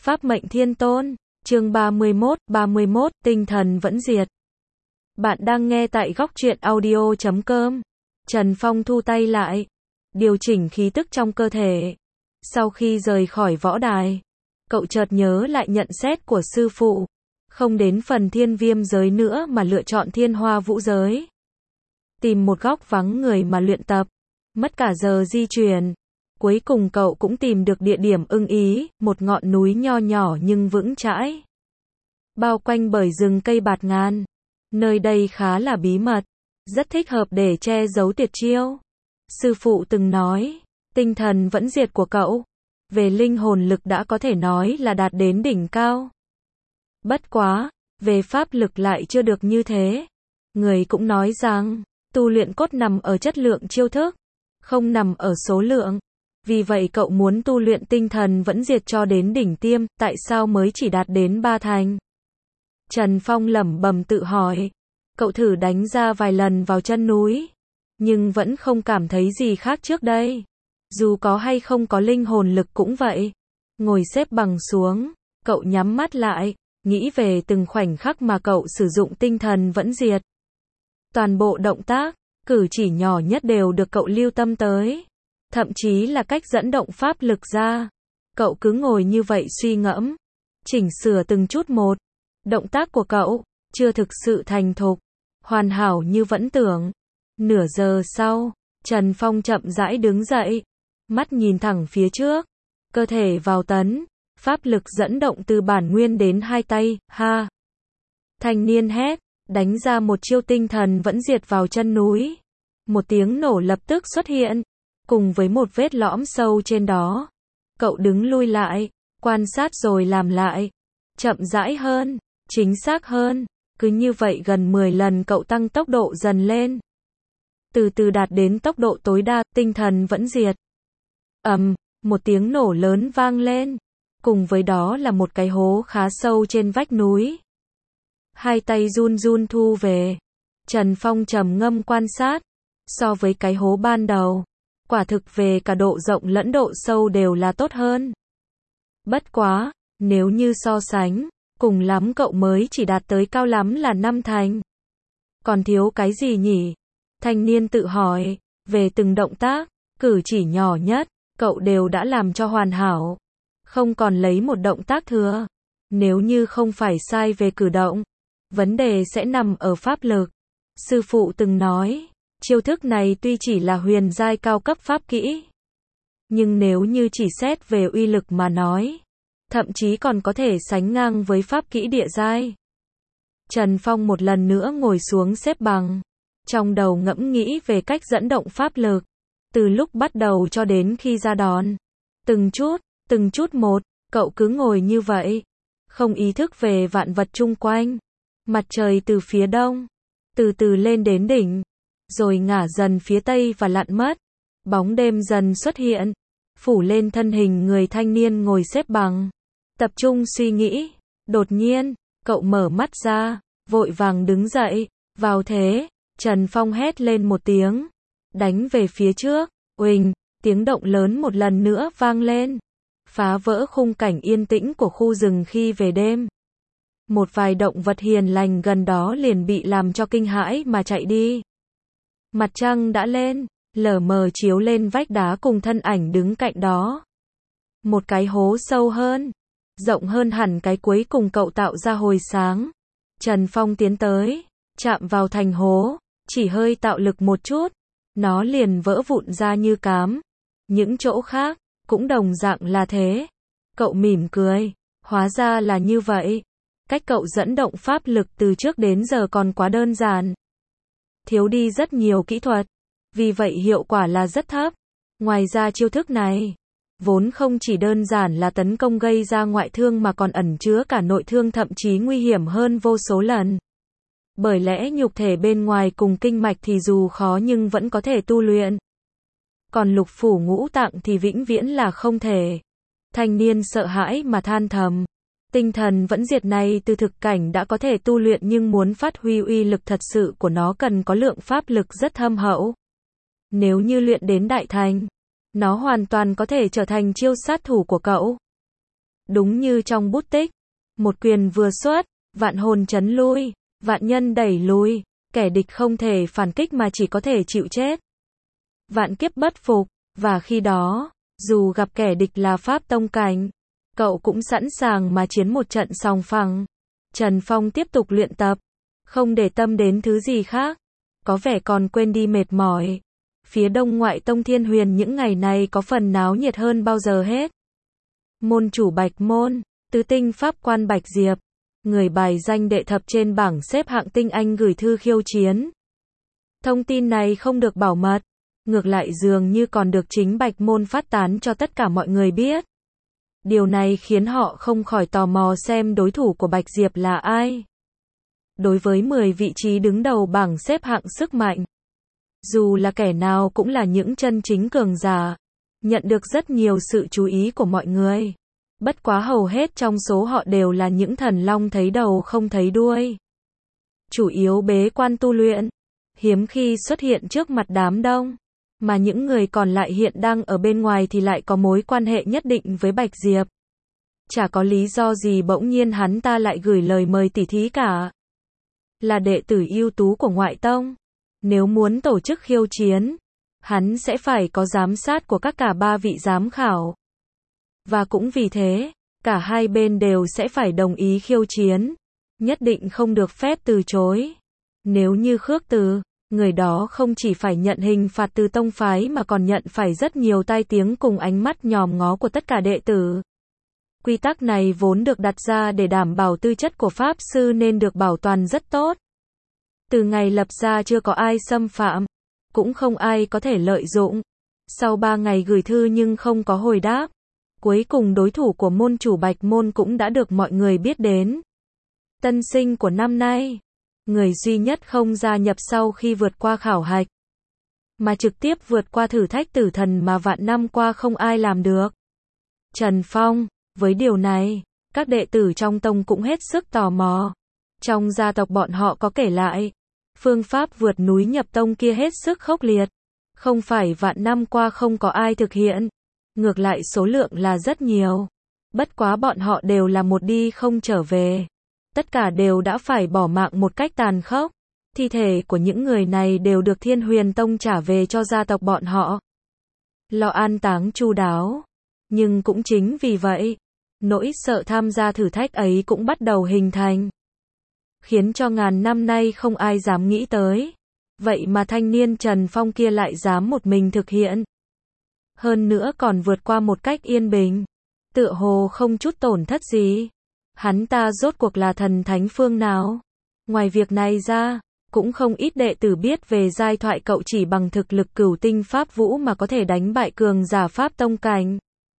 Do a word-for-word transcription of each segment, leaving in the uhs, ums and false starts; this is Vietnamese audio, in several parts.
Pháp mệnh thiên tôn, chương ba mươi mốt, ba mươi mốt, tinh thần vẫn diệt. Bạn đang nghe tại góc truyện audio chấm com. Trần Phong thu tay lại, điều chỉnh khí tức trong cơ thể. Sau khi rời khỏi võ đài, cậu chợt nhớ lại nhận xét của sư phụ, không đến phần thiên viêm giới nữa mà lựa chọn thiên hoa vũ giới. Tìm một góc vắng người mà luyện tập, mất cả giờ di chuyển. Cuối cùng cậu cũng tìm được địa điểm ưng ý, một ngọn núi nho nhỏ nhưng vững chãi, bao quanh bởi rừng cây bạt ngàn. Nơi đây khá là bí mật, rất thích hợp để che giấu tuyệt chiêu. Sư phụ từng nói, tinh thần vẫn diệt của cậu, về linh hồn lực đã có thể nói là đạt đến đỉnh cao. Bất quá, về pháp lực lại chưa được như thế. Người cũng nói rằng, tu luyện cốt nằm ở chất lượng chiêu thức, không nằm ở số lượng. Vì vậy cậu muốn tu luyện tinh thần vẫn diệt cho đến đỉnh tiêm, tại sao mới chỉ đạt đến ba thành? Trần Phong lẩm bẩm tự hỏi. Cậu thử đánh ra vài lần vào chân núi, nhưng vẫn không cảm thấy gì khác trước đây. Dù có hay không có linh hồn lực cũng vậy. Ngồi xếp bằng xuống, cậu nhắm mắt lại, nghĩ về từng khoảnh khắc mà cậu sử dụng tinh thần vẫn diệt. Toàn bộ động tác, cử chỉ nhỏ nhất đều được cậu lưu tâm tới. Thậm chí là cách dẫn động pháp lực ra. Cậu cứ ngồi như vậy suy ngẫm, chỉnh sửa từng chút một. Động tác của cậu chưa thực sự thành thục, hoàn hảo như vẫn tưởng. Nửa giờ sau, Trần Phong chậm rãi đứng dậy, mắt nhìn thẳng phía trước, cơ thể vào tấn, pháp lực dẫn động từ bản nguyên đến hai tay, ha. Thanh niên hét, đánh ra một chiêu tinh thần vẫn diệt vào chân núi. Một tiếng nổ lập tức xuất hiện, cùng với một vết lõm sâu trên đó. Cậu đứng lui lại, quan sát rồi làm lại. Chậm rãi hơn, chính xác hơn. Cứ như vậy gần mười lần cậu tăng tốc độ dần lên. Từ từ đạt đến tốc độ tối đa, tinh thần vẫn diệt. Ầm, một tiếng nổ lớn vang lên. Cùng với đó là một cái hố khá sâu trên vách núi. Hai tay run run thu về. Trần Phong trầm ngâm quan sát. So với cái hố ban đầu, quả thực về cả độ rộng lẫn độ sâu đều là tốt hơn. Bất quá, nếu như so sánh, cùng lắm cậu mới chỉ đạt tới cao lắm là năm thành. Còn thiếu cái gì nhỉ? Thanh niên tự hỏi, về từng động tác, cử chỉ nhỏ nhất, cậu đều đã làm cho hoàn hảo. Không còn lấy một động tác thừa. Nếu như không phải sai về cử động, vấn đề sẽ nằm ở pháp lực. Sư phụ từng nói, chiêu thức này tuy chỉ là huyền giai cao cấp pháp kỹ, nhưng nếu như chỉ xét về uy lực mà nói, thậm chí còn có thể sánh ngang với pháp kỹ địa giai. Trần Phong một lần nữa ngồi xuống xếp bằng, trong đầu ngẫm nghĩ về cách dẫn động pháp lực, từ lúc bắt đầu cho đến khi ra đòn. Từng chút, từng chút một, cậu cứ ngồi như vậy, không ý thức về vạn vật chung quanh. Mặt trời từ phía đông, từ từ lên đến đỉnh, rồi ngả dần phía tây và lặn mất. Bóng đêm dần xuất hiện, phủ lên thân hình người thanh niên ngồi xếp bằng, tập trung suy nghĩ. Đột nhiên, cậu mở mắt ra, vội vàng đứng dậy, vào thế. Trần Phong hét lên một tiếng, đánh về phía trước. Uỳnh, tiếng động lớn một lần nữa vang lên, phá vỡ khung cảnh yên tĩnh của khu rừng khi về đêm. Một vài động vật hiền lành gần đó liền bị làm cho kinh hãi mà chạy đi. Mặt trăng đã lên, lờ mờ chiếu lên vách đá cùng thân ảnh đứng cạnh đó. Một cái hố sâu hơn, rộng hơn hẳn cái cuối cùng cậu tạo ra hồi sáng. Trần Phong tiến tới, chạm vào thành hố, chỉ hơi tạo lực một chút, nó liền vỡ vụn ra như cám. Những chỗ khác, cũng đồng dạng là thế. Cậu mỉm cười, hóa ra là như vậy. Cách cậu dẫn động pháp lực từ trước đến giờ còn quá đơn giản, thiếu đi rất nhiều kỹ thuật, vì vậy hiệu quả là rất thấp. Ngoài ra chiêu thức này, vốn không chỉ đơn giản là tấn công gây ra ngoại thương mà còn ẩn chứa cả nội thương, thậm chí nguy hiểm hơn vô số lần. Bởi lẽ nhục thể bên ngoài cùng kinh mạch thì dù khó nhưng vẫn có thể tu luyện. Còn lục phủ ngũ tạng thì vĩnh viễn là không thể. Thanh niên sợ hãi mà than thầm. Tinh thần vẫn diệt này từ thực cảnh đã có thể tu luyện, nhưng muốn phát huy uy lực thật sự của nó cần có lượng pháp lực rất thâm hậu. Nếu như luyện đến đại thành, nó hoàn toàn có thể trở thành chiêu sát thủ của cậu. Đúng như trong bút tích, một quyền vừa xuất, vạn hồn chấn lui, vạn nhân đẩy lùi, kẻ địch không thể phản kích mà chỉ có thể chịu chết. Vạn kiếp bất phục, và khi đó, dù gặp kẻ địch là Pháp tông cảnh, cậu cũng sẵn sàng mà chiến một trận sòng phẳng. Trần Phong tiếp tục luyện tập, không để tâm đến thứ gì khác, có vẻ còn quên đi mệt mỏi. Phía đông ngoại tông Thiên Huyền những ngày này có phần náo nhiệt hơn bao giờ hết. Môn chủ Bạch Môn, tứ tinh pháp quan Bạch Diệp, người bài danh đệ thập trên bảng xếp hạng tinh anh gửi thư khiêu chiến. Thông tin này không được bảo mật, ngược lại dường như còn được chính Bạch Môn phát tán cho tất cả mọi người biết. Điều này khiến họ không khỏi tò mò xem đối thủ của Bạch Diệp là ai. Đối với mười vị trí đứng đầu bảng xếp hạng sức mạnh, dù là kẻ nào cũng là những chân chính cường giả, nhận được rất nhiều sự chú ý của mọi người. Bất quá hầu hết trong số họ đều là những thần long thấy đầu không thấy đuôi. Chủ yếu bế quan tu luyện, hiếm khi xuất hiện trước mặt đám đông. Mà những người còn lại hiện đang ở bên ngoài thì lại có mối quan hệ nhất định với Bạch Diệp. Chả có lý do gì bỗng nhiên hắn ta lại gửi lời mời tỉ thí cả. Là đệ tử ưu tú của ngoại tông, nếu muốn tổ chức khiêu chiến, hắn sẽ phải có giám sát của các cả ba vị giám khảo. Và cũng vì thế, cả hai bên đều sẽ phải đồng ý khiêu chiến, nhất định không được phép từ chối. Nếu như khước từ, người đó không chỉ phải nhận hình phạt từ tông phái mà còn nhận phải rất nhiều tai tiếng cùng ánh mắt nhòm ngó của tất cả đệ tử. Quy tắc này vốn được đặt ra để đảm bảo tư chất của Pháp Sư nên được bảo toàn rất tốt. Từ ngày lập ra chưa có ai xâm phạm, cũng không ai có thể lợi dụng. Sau ba ngày gửi thư nhưng không có hồi đáp, cuối cùng đối thủ của môn chủ Bạch Môn cũng đã được mọi người biết đến. Tân sinh của năm nay, người duy nhất không gia nhập sau khi vượt qua khảo hạch, mà trực tiếp vượt qua thử thách tử thần mà vạn năm qua không ai làm được. Trần Phong, với điều này, các đệ tử trong tông cũng hết sức tò mò. Trong gia tộc bọn họ có kể lại, phương pháp vượt núi nhập tông kia hết sức khốc liệt. Không phải vạn năm qua không có ai thực hiện, ngược lại số lượng là rất nhiều. Bất quá bọn họ đều là một đi không trở về. Tất cả đều đã phải bỏ mạng một cách tàn khốc. Thi thể của những người này đều được Thiên Huyền Tông trả về cho gia tộc bọn họ, lo an táng chu đáo. Nhưng cũng chính vì vậy, nỗi sợ tham gia thử thách ấy cũng bắt đầu hình thành, khiến cho ngàn năm nay không ai dám nghĩ tới. Vậy mà thanh niên Trần Phong kia lại dám một mình thực hiện. Hơn nữa còn vượt qua một cách yên bình, tựa hồ không chút tổn thất gì. Hắn ta rốt cuộc là thần thánh phương nào? Ngoài việc này ra, cũng không ít đệ tử biết về giai thoại cậu chỉ bằng thực lực cửu tinh pháp vũ mà có thể đánh bại cường giả Pháp tông cảnh.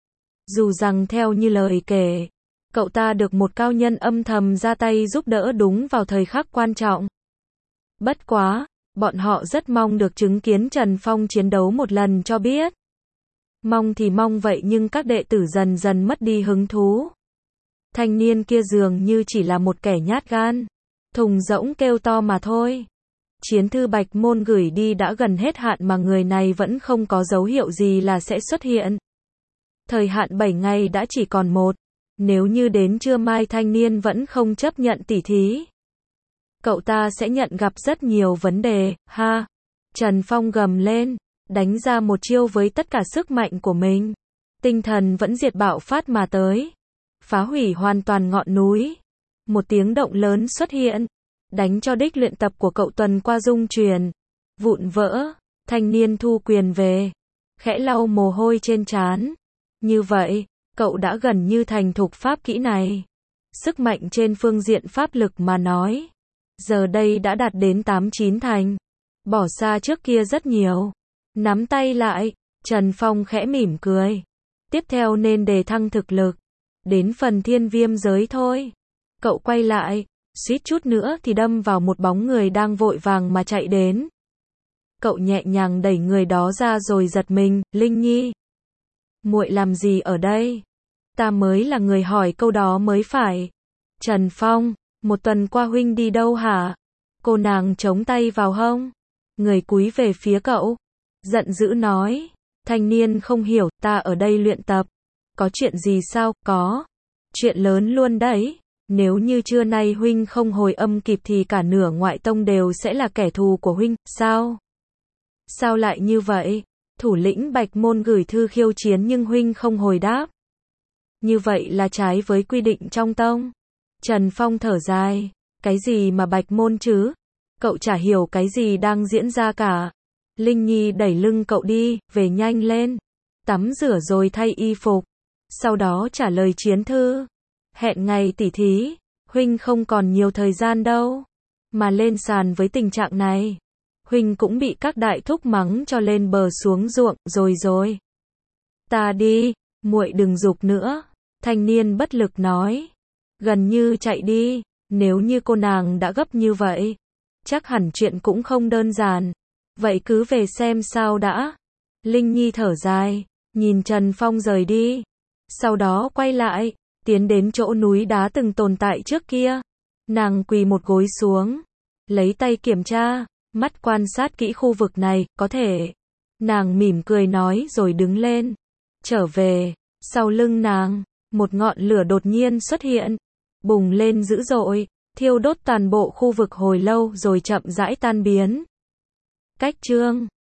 Dù rằng theo như lời kể, cậu ta được một cao nhân âm thầm ra tay giúp đỡ đúng vào thời khắc quan trọng. Bất quá, bọn họ rất mong được chứng kiến Trần Phong chiến đấu một lần cho biết. Mong thì mong vậy nhưng các đệ tử dần dần mất đi hứng thú. Thanh niên kia dường như chỉ là một kẻ nhát gan, thùng rỗng kêu to mà thôi. Chiến thư Bạch Môn gửi đi đã gần hết hạn mà người này vẫn không có dấu hiệu gì là sẽ xuất hiện. Thời hạn bảy ngày đã chỉ còn một. Nếu như đến trưa mai thanh niên vẫn không chấp nhận tỉ thí, cậu ta sẽ nhận gặp rất nhiều vấn đề, ha. Trần Phong gầm lên, đánh ra một chiêu với tất cả sức mạnh của mình. Tinh thần vẫn diệt bạo phát mà tới, phá hủy hoàn toàn ngọn núi. Một tiếng động lớn xuất hiện, đánh cho đích luyện tập của cậu tuần qua dung truyền, vụn vỡ. Thanh niên thu quyền về, khẽ lau mồ hôi trên trán. Như vậy, cậu đã gần như thành thục pháp kỹ này. Sức mạnh trên phương diện pháp lực mà nói, giờ đây đã đạt đến tám chín thành, bỏ xa trước kia rất nhiều. Nắm tay lại, Trần Phong khẽ mỉm cười. Tiếp theo nên đề thăng thực lực, đến phần thiên viêm giới thôi. Cậu quay lại, suýt chút nữa thì đâm vào một bóng người đang vội vàng mà chạy đến. Cậu nhẹ nhàng đẩy người đó ra rồi giật mình, Linh Nhi, muội làm gì ở đây? Ta mới là người hỏi câu đó mới phải. Trần Phong, một tuần qua huynh đi đâu hả? Cô nàng chống tay vào hông, người cúi về phía cậu, giận dữ nói. Thanh niên không hiểu, ta ở đây luyện tập. Có chuyện gì sao? Có. Chuyện lớn luôn đấy. Nếu như trưa nay huynh không hồi âm kịp thì cả nửa ngoại tông đều sẽ là kẻ thù của huynh, sao? Sao lại như vậy? Thủ lĩnh Bạch Môn gửi thư khiêu chiến nhưng huynh không hồi đáp. Như vậy là trái với quy định trong tông. Trần Phong thở dài. Cái gì mà Bạch Môn chứ? Cậu chả hiểu cái gì đang diễn ra cả. Linh Nhi đẩy lưng cậu đi, về nhanh lên. Tắm rửa rồi thay y phục. Sau đó trả lời chiến thư. Hẹn ngày tỉ thí. Huynh không còn nhiều thời gian đâu. Mà lên sàn với tình trạng này. Huynh cũng bị các đại thúc mắng cho lên bờ xuống ruộng rồi rồi. Ta đi, muội đừng giục nữa. Thanh niên bất lực nói. Gần như chạy đi. Nếu như cô nàng đã gấp như vậy, chắc hẳn chuyện cũng không đơn giản. Vậy cứ về xem sao đã. Linh Nhi thở dài, nhìn Trần Phong rời đi. Sau đó quay lại, tiến đến chỗ núi đá từng tồn tại trước kia. Nàng quỳ một gối xuống, lấy tay kiểm tra, mắt quan sát kỹ khu vực này, có thể. Nàng mỉm cười nói rồi đứng lên. Trở về, sau lưng nàng, một ngọn lửa đột nhiên xuất hiện, bùng lên dữ dội, thiêu đốt toàn bộ khu vực hồi lâu rồi chậm rãi tan biến. Cách chương